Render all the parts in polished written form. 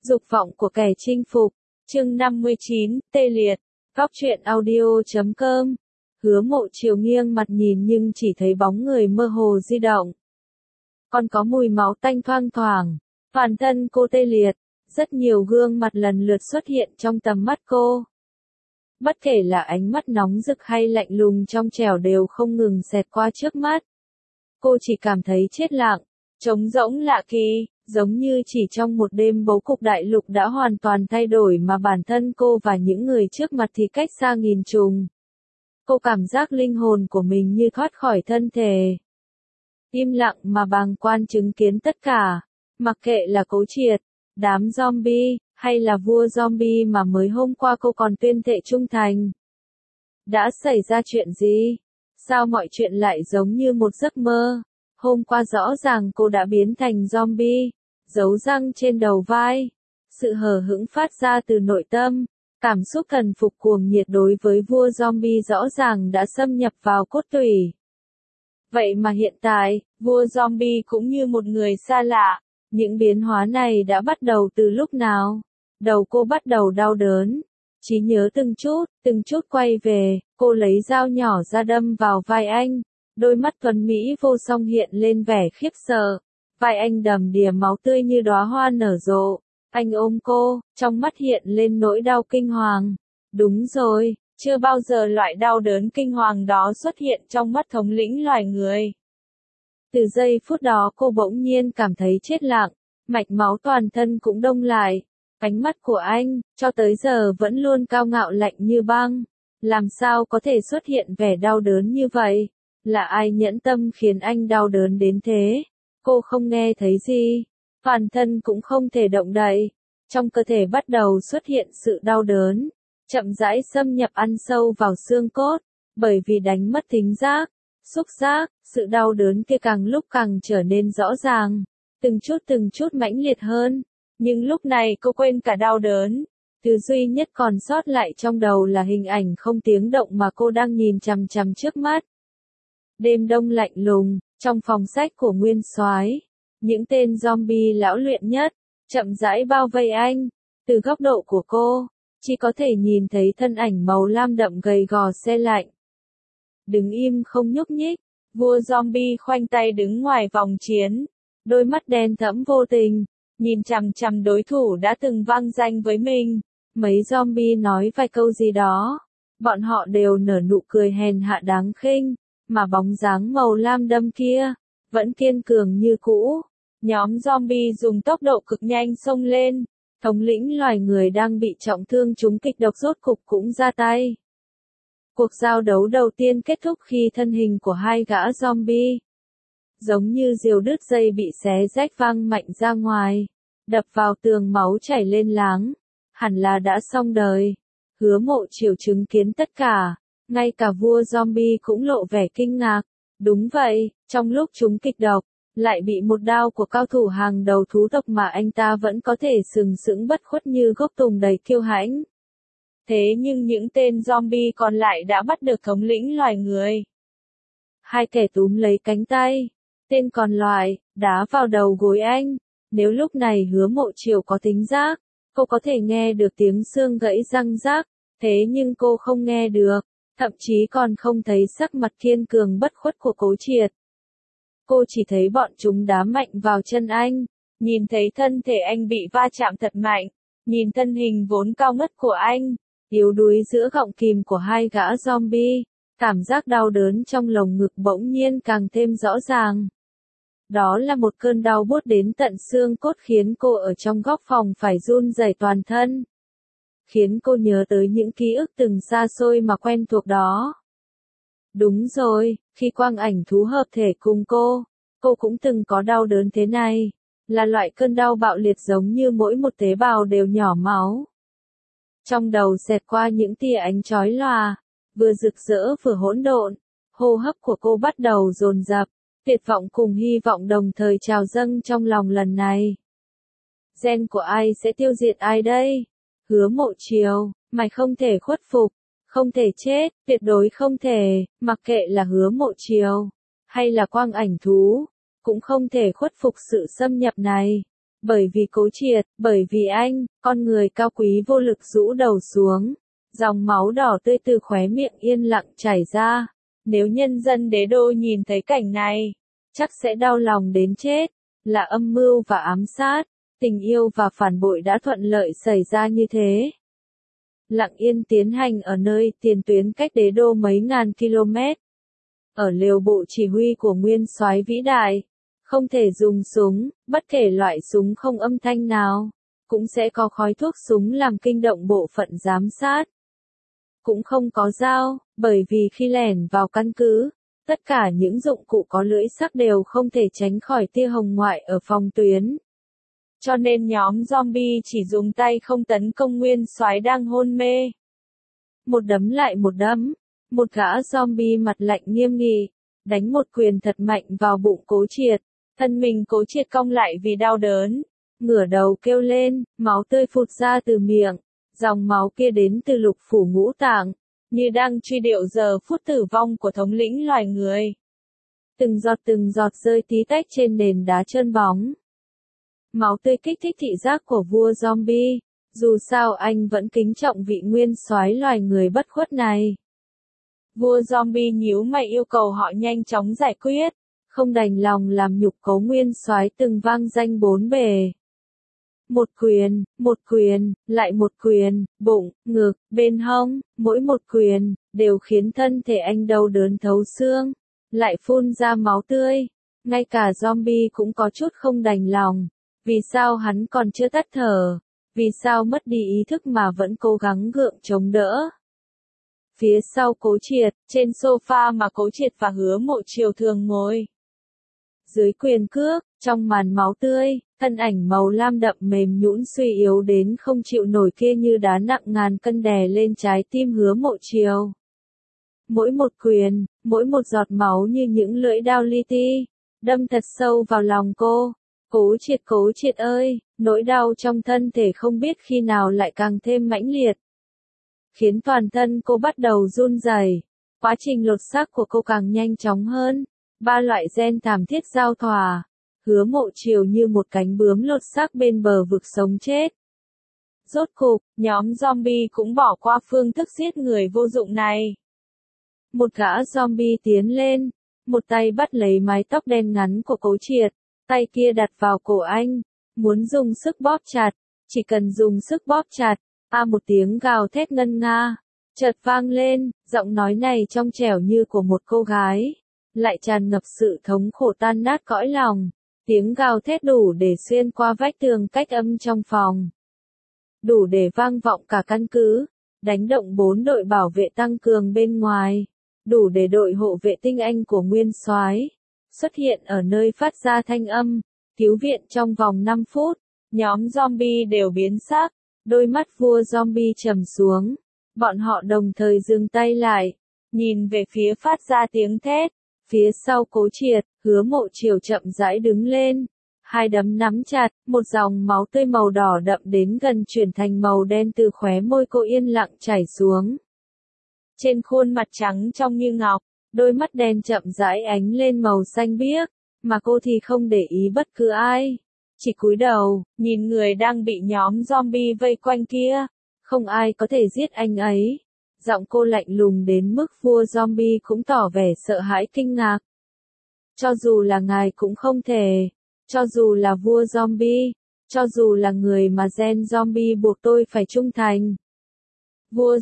Dục vọng của kẻ chinh phục. Chương 59, tê liệt. Góc truyện audio.com. Hứa Mộ Chiều nghiêng mặt nhìn nhưng chỉ thấy bóng người mơ hồ di động. Còn có mùi máu tanh thoang thoảng. Toàn thân cô tê liệt. Rất nhiều gương mặt lần lượt xuất hiện trong tầm mắt cô. Bất kể là ánh mắt nóng rực hay lạnh lùng trong trẻo đều không ngừng xẹt qua trước mắt. Cô chỉ cảm thấy chết lặng, trống rỗng lạ kỳ, giống như chỉ trong một đêm bố cục đại lục đã hoàn toàn thay đổi mà bản thân cô và những người trước mặt thì cách xa nghìn trùng. Cô cảm giác linh hồn của mình như thoát khỏi thân thể. Im lặng mà bàng quan chứng kiến tất cả, mặc kệ là Cố Triệt, đám zombie, hay là vua zombie mà mới hôm qua cô còn tuyên thệ trung thành. Đã xảy ra chuyện gì? Sao mọi chuyện lại giống như một giấc mơ? Hôm qua rõ ràng cô đã biến thành zombie, giấu răng trên đầu vai. Sự hờ hững phát ra từ nội tâm, cảm xúc thần phục cuồng nhiệt đối với vua zombie rõ ràng đã xâm nhập vào cốt tủy. Vậy mà hiện tại, vua zombie cũng như một người xa lạ. Những biến hóa này đã bắt đầu từ lúc nào? Đầu cô bắt đầu đau đớn. Trí nhớ từng chút quay về, cô lấy dao nhỏ ra đâm vào vai anh. Đôi mắt tuấn Mỹ vô song hiện lên vẻ khiếp sợ. Vai anh đầm đìa máu tươi như đóa hoa nở rộ. Anh ôm cô, trong mắt hiện lên nỗi đau kinh hoàng. Đúng rồi, chưa bao giờ loại đau đớn kinh hoàng đó xuất hiện trong mắt thống lĩnh loài người. Từ giây phút đó cô bỗng nhiên cảm thấy chết lặng, mạch máu toàn thân cũng đông lại. Ánh mắt của anh, cho tới giờ vẫn luôn cao ngạo lạnh như băng. Làm sao có thể xuất hiện vẻ đau đớn như vậy? Là ai nhẫn tâm khiến anh đau đớn đến thế? Cô không nghe thấy gì, toàn thân cũng không thể động đậy. Trong cơ thể bắt đầu xuất hiện sự đau đớn, chậm rãi xâm nhập ăn sâu vào xương cốt, bởi vì đánh mất thính giác, xúc giác, sự đau đớn kia càng lúc càng trở nên rõ ràng, từng chút mãnh liệt hơn. Nhưng lúc này cô quên cả đau đớn. Thứ duy nhất còn sót lại trong đầu là hình ảnh không tiếng động mà cô đang nhìn chằm chằm trước mắt. Đêm đông lạnh lùng, trong phòng sách của Nguyên Soái, những tên zombie lão luyện nhất, chậm rãi bao vây anh. Từ góc độ của cô, chỉ có thể nhìn thấy thân ảnh màu lam đậm gầy gò se lạnh. Đứng im không nhúc nhích, vua zombie khoanh tay đứng ngoài vòng chiến, đôi mắt đen thẫm vô tình, nhìn chằm chằm đối thủ đã từng vang danh với mình. Mấy zombie nói vài câu gì đó, bọn họ đều nở nụ cười hèn hạ đáng khinh, mà bóng dáng màu lam đâm kia, vẫn kiên cường như cũ. Nhóm zombie dùng tốc độ cực nhanh xông lên, thống lĩnh loài người đang bị trọng thương trúng kịch độc rốt cục cũng ra tay. Cuộc giao đấu đầu tiên kết thúc khi thân hình của hai gã zombie, giống như diều đứt dây bị xé rách vang mạnh ra ngoài, đập vào tường máu chảy lên láng. Hẳn là đã xong đời. Hứa Mộ Chiều chứng kiến tất cả, ngay cả vua zombie cũng lộ vẻ kinh ngạc. Đúng vậy, trong lúc chúng kịch độc, lại bị một đao của cao thủ hàng đầu thú tộc mà anh ta vẫn có thể sừng sững bất khuất như gốc tùng đầy kiêu hãnh. Thế nhưng những tên zombie còn lại đã bắt được thống lĩnh loài người. Hai kẻ túm lấy cánh tay, tên còn lại đá vào đầu gối anh. Nếu lúc này Hứa Mộ Chiều có thính giác, cô có thể nghe được tiếng xương gãy răng rác, thế nhưng cô không nghe được, thậm chí còn không thấy sắc mặt kiên cường bất khuất của Cố Triệt. Cô chỉ thấy bọn chúng đá mạnh vào chân anh, nhìn thấy thân thể anh bị va chạm thật mạnh, nhìn thân hình vốn cao ngất của anh, yếu đuối giữa gọng kìm của hai gã zombie, cảm giác đau đớn trong lồng ngực bỗng nhiên càng thêm rõ ràng. Đó là một cơn đau buốt đến tận xương cốt khiến cô ở trong góc phòng phải run rẩy toàn thân. Khiến cô nhớ tới những ký ức từng xa xôi mà quen thuộc đó. Đúng rồi, khi quang ảnh thú hợp thể cùng cô cũng từng có đau đớn thế này. Là loại cơn đau bạo liệt giống như mỗi một tế bào đều nhỏ máu. Trong đầu xẹt qua những tia ánh chói lòa, vừa rực rỡ vừa hỗn độn, hô hấp của cô bắt đầu dồn dập. Tuyệt vọng cùng hy vọng đồng thời trào dâng trong lòng lần này. Gen của ai sẽ tiêu diệt ai đây? Hứa Mộ Chiều, mày không thể khuất phục, không thể chết, tuyệt đối không thể, mặc kệ là Hứa Mộ Chiều, hay là quang ảnh thú, cũng không thể khuất phục sự xâm nhập này. Bởi vì Cố Triệt, bởi vì anh, con người cao quý vô lực rũ đầu xuống. Dòng máu đỏ tươi từ khóe miệng yên lặng chảy ra. Nếu nhân dân đế đô nhìn thấy cảnh này, chắc sẽ đau lòng đến chết. Là âm mưu và ám sát, tình yêu và phản bội đã thuận lợi xảy ra như thế. Lặng yên tiến hành ở nơi tiền tuyến cách đế đô mấy ngàn km. Ở lều bộ chỉ huy của nguyên soái vĩ đại, không thể dùng súng, bất kể loại súng không âm thanh nào, cũng sẽ có khói thuốc súng làm kinh động bộ phận giám sát. Cũng không có dao, bởi vì khi lẻn vào căn cứ, tất cả những dụng cụ có lưỡi sắc đều không thể tránh khỏi tia hồng ngoại ở phòng tuyến. Cho nên nhóm zombie chỉ dùng tay không tấn công nguyên soái đang hôn mê. Một đấm lại một đấm, một gã zombie mặt lạnh nghiêm nghị, đánh một quyền thật mạnh vào bụng Cố Triệt. Thân mình Cố Triệt cong lại vì đau đớn, ngửa đầu kêu lên, máu tươi phụt ra từ miệng, dòng máu kia đến từ lục phủ ngũ tạng, như đang truy điệu giờ phút tử vong của thống lĩnh loài người. Từng giọt rơi tí tách trên nền đá trơn bóng. Máu tươi kích thích thị giác của vua zombie, dù sao anh vẫn kính trọng vị nguyên soái loài người bất khuất này. Vua zombie nhíu mày yêu cầu họ nhanh chóng giải quyết, không đành lòng làm nhục Cố nguyên soái từng vang danh bốn bề. Một quyền, lại một quyền, bụng, ngực, bên hông, mỗi một quyền, đều khiến thân thể anh đau đớn thấu xương, lại phun ra máu tươi. Ngay cả zombie cũng có chút không đành lòng. Vì sao hắn còn chưa tắt thở? Vì sao mất đi ý thức mà vẫn cố gắng gượng chống đỡ? Phía sau Cố Triệt, trên sofa mà Cố Triệt và Hứa Mộ Triều thường ngồi. Dưới quyền cước, trong màn máu tươi, thân ảnh màu lam đậm mềm nhũn suy yếu đến không chịu nổi kia như đá nặng ngàn cân đè lên trái tim Hứa Mộ Triều. Mỗi một quyền, mỗi một giọt máu như những lưỡi dao li ti, đâm thật sâu vào lòng cô. Cố Triệt ơi, nỗi đau trong thân thể không biết khi nào lại càng thêm mãnh liệt, khiến toàn thân cô bắt đầu run rẩy. Quá trình lột xác của cô càng nhanh chóng hơn, 3 loại gen thảm thiết giao thỏa. Hứa Mộ Triều như một cánh bướm lột xác bên bờ vực sống chết. Rốt cục, nhóm zombie cũng bỏ qua phương thức giết người vô dụng này. Một gã zombie tiến lên, một tay bắt lấy mái tóc đen ngắn của Cố Triệt, tay kia đặt vào cổ anh, muốn dùng sức bóp chặt, chỉ cần dùng sức bóp chặt, một tiếng gào thét ngân nga, chợt vang lên, giọng nói này trong trẻo như của một cô gái, lại tràn ngập sự thống khổ tan nát cõi lòng. Tiếng gào thét đủ để xuyên qua vách tường cách âm trong phòng, đủ để vang vọng cả căn cứ, đánh động 4 đội bảo vệ tăng cường bên ngoài, đủ để đội hộ vệ tinh anh của nguyên soái xuất hiện ở nơi phát ra thanh âm, cứu viện trong vòng 5 phút. Nhóm zombie đều biến sắc, đôi mắt vua zombie trầm xuống, bọn họ đồng thời dừng tay lại, nhìn về phía phát ra tiếng thét. Phía sau Cố Triệt, Hứa Mộ Triều chậm rãi đứng lên, hai đấm nắm chặt, một dòng máu tươi màu đỏ đậm đến gần chuyển thành màu đen từ khóe môi cô yên lặng chảy xuống. Trên khuôn mặt trắng trong như ngọc, đôi mắt đen chậm rãi ánh lên màu xanh biếc, mà cô thì không để ý bất cứ ai, chỉ cúi đầu, nhìn người đang bị nhóm zombie vây quanh kia, không ai có thể giết anh ấy. Giọng cô lạnh lùng đến mức vua zombie cũng tỏ vẻ sợ hãi kinh ngạc. Cho dù là ngài cũng không thể, cho dù là vua zombie, cho dù là người mà gen zombie buộc tôi phải trung thành. Vua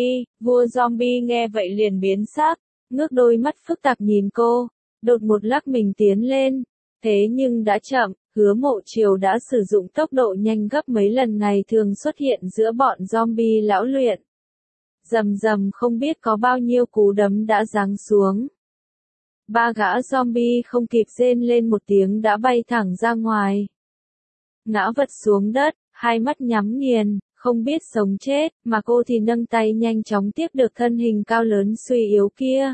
zombie nghe vậy liền biến sắc, ngước đôi mắt phức tạp nhìn cô, đột một lắc mình tiến lên, thế nhưng đã chậm, Hứa Mộ Triều đã sử dụng tốc độ nhanh gấp mấy lần ngày thường xuất hiện giữa bọn zombie lão luyện. Rầm không biết có bao nhiêu cú đấm đã giáng xuống. 3 gã zombie không kịp rên lên một tiếng đã bay thẳng ra ngoài. Ngã vật xuống đất, hai mắt nhắm nghiền, không biết sống chết, mà cô thì nâng tay nhanh chóng tiếp được thân hình cao lớn suy yếu kia.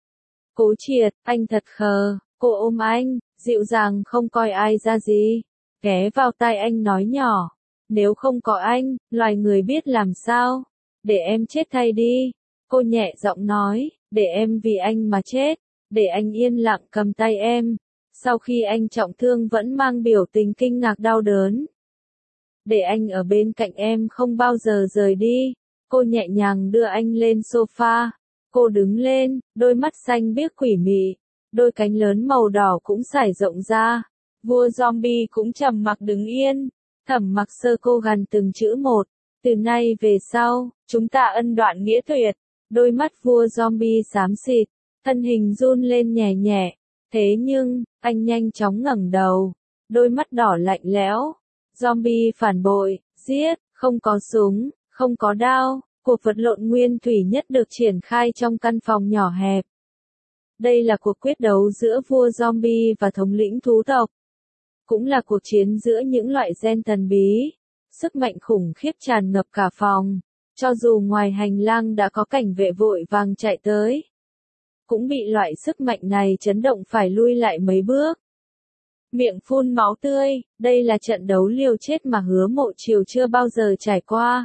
Cố Triệt, anh thật khờ, cô ôm anh, dịu dàng không coi ai ra gì. Ghé vào tai anh nói nhỏ, nếu không có anh, loài người biết làm sao. Để em chết thay đi, cô nhẹ giọng nói, để em vì anh mà chết, để anh yên lặng cầm tay em, Sau khi anh trọng thương vẫn mang biểu tình kinh ngạc đau đớn. Để anh ở bên cạnh em không bao giờ rời đi. Cô nhẹ nhàng đưa anh lên sofa. Cô đứng lên, đôi mắt xanh biếc quỷ mị. Đôi cánh lớn màu đỏ cũng trải rộng ra. Vua zombie cũng trầm mặc đứng yên. Thẩm Mặc Sơ cô gằn từng chữ một. Từ nay về sau, chúng ta ân đoạn nghĩa tuyệt. Đôi mắt vua zombie xám xịt. Thân hình run lên nhẹ nhẹ. Thế nhưng, anh nhanh chóng ngẩng đầu. Đôi mắt đỏ lạnh lẽo. Zombie phản bội, giết, không có súng, không có đao. Cuộc vật lộn nguyên thủy nhất được triển khai trong căn phòng nhỏ hẹp. Đây là cuộc quyết đấu giữa vua zombie và thống lĩnh thú tộc. Cũng là cuộc chiến giữa những loại gen thần bí. Sức mạnh khủng khiếp tràn ngập cả phòng. Cho dù ngoài hành lang đã có cảnh vệ vội vàng chạy tới, cũng bị loại sức mạnh này chấn động phải lui lại mấy bước. Miệng phun máu tươi, đây là trận đấu liều chết mà Hứa Mộ Chiều chưa bao giờ trải qua.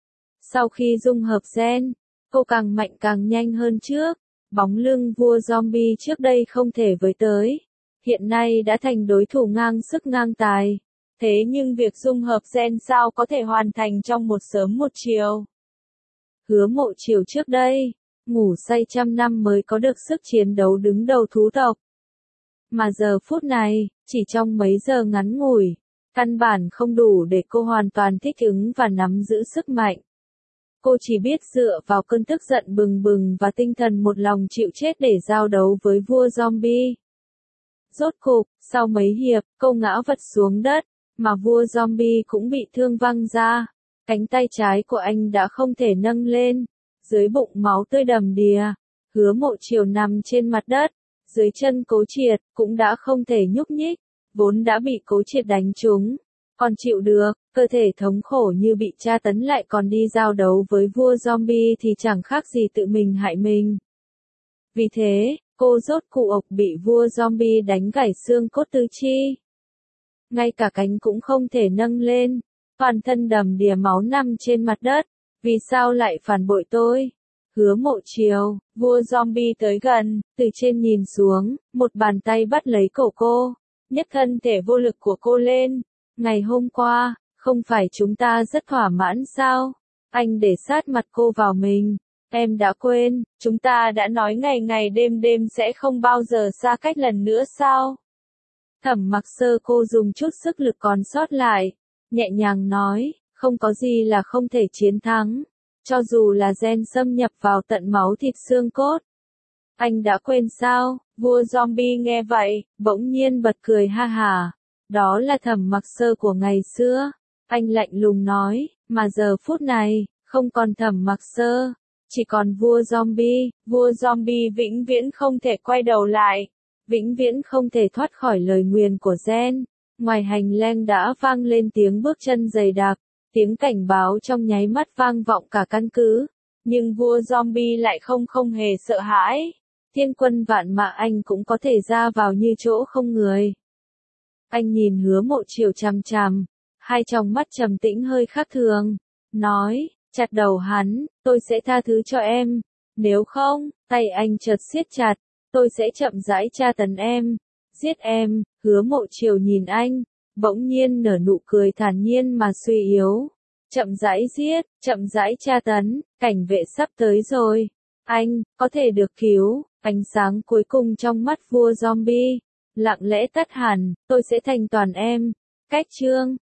Sau khi dung hợp gen, cô càng mạnh càng nhanh hơn trước. Bóng lưng vua zombie trước đây không thể với tới, hiện nay đã thành đối thủ ngang sức ngang tài. Thế nhưng việc dung hợp gen sao có thể hoàn thành trong một sớm một chiều? Hứa Mộ Chiều trước đây, ngủ say trăm năm mới có được sức chiến đấu đứng đầu thú tộc. Mà giờ phút này, chỉ trong mấy giờ ngắn ngủi, căn bản không đủ để cô hoàn toàn thích ứng và nắm giữ sức mạnh. Cô chỉ biết dựa vào cơn tức giận bừng bừng và tinh thần một lòng chịu chết để giao đấu với vua zombie. Rốt cục, sau mấy hiệp, cô ngã vật xuống đất, mà vua zombie cũng bị thương văng ra. Cánh tay trái của anh đã không thể nâng lên, dưới bụng máu tươi đầm đìa. Hứa Mộ Chiều nằm trên mặt đất, dưới chân Cố Triệt cũng đã không thể nhúc nhích, vốn đã bị Cố Triệt đánh trúng, còn chịu được, cơ thể thống khổ như bị tra tấn lại còn đi giao đấu với vua zombie thì chẳng khác gì tự mình hại mình. Vì thế, cô rốt cuộc bị vua zombie đánh gãy xương cốt tứ chi. Ngay cả cánh cũng không thể nâng lên, toàn thân đầm đìa máu nằm trên mặt đất. Vì sao lại phản bội tôi? Hứa Mộ Chiều, vua zombie tới gần, từ trên nhìn xuống, một bàn tay bắt lấy cổ cô, nhấc thân thể vô lực của cô lên. Ngày hôm qua, không phải chúng ta rất thỏa mãn sao? Anh để sát mặt cô vào mình. Em đã quên, chúng ta đã nói ngày ngày đêm đêm sẽ không bao giờ xa cách lần nữa sao? Thẩm Mặc Sơ cô dùng chút sức lực còn sót lại, nhẹ nhàng nói, không có gì là không thể chiến thắng, cho dù là gen xâm nhập vào tận máu thịt xương cốt. Anh đã quên sao? Vua zombie nghe vậy, bỗng nhiên bật cười ha hả. Đó là Thẩm Mặc Sơ của ngày xưa. Anh lạnh lùng nói, mà giờ phút này, không còn Thẩm Mặc Sơ, chỉ còn vua zombie. Vua zombie vĩnh viễn không thể quay đầu lại, vĩnh viễn không thể thoát khỏi lời nguyền của gen. Ngoài hành lang đã vang lên tiếng bước chân dày đặc, tiếng cảnh báo trong nháy mắt vang vọng cả căn cứ. Nhưng vua zombie lại không hề sợ hãi. Thiên quân vạn mã anh cũng có thể ra vào như chỗ không người. Anh nhìn Hứa Mộ Chiều chằm chằm, hai tròng mắt trầm tĩnh hơi khác thường, nói, chặt đầu hắn, tôi sẽ tha thứ cho em. Nếu không, tay anh chợt siết chặt, tôi sẽ chậm rãi tra tấn em, giết em. Hứa Mộ Chiều nhìn anh, bỗng nhiên nở nụ cười thản nhiên mà suy yếu. Chậm rãi giết, chậm rãi tra tấn, cảnh vệ sắp tới rồi. Anh, có thể được cứu. Ánh sáng cuối cùng trong mắt vua zombie lặng lẽ tắt hẳn, tôi sẽ thành toàn em. Cách chương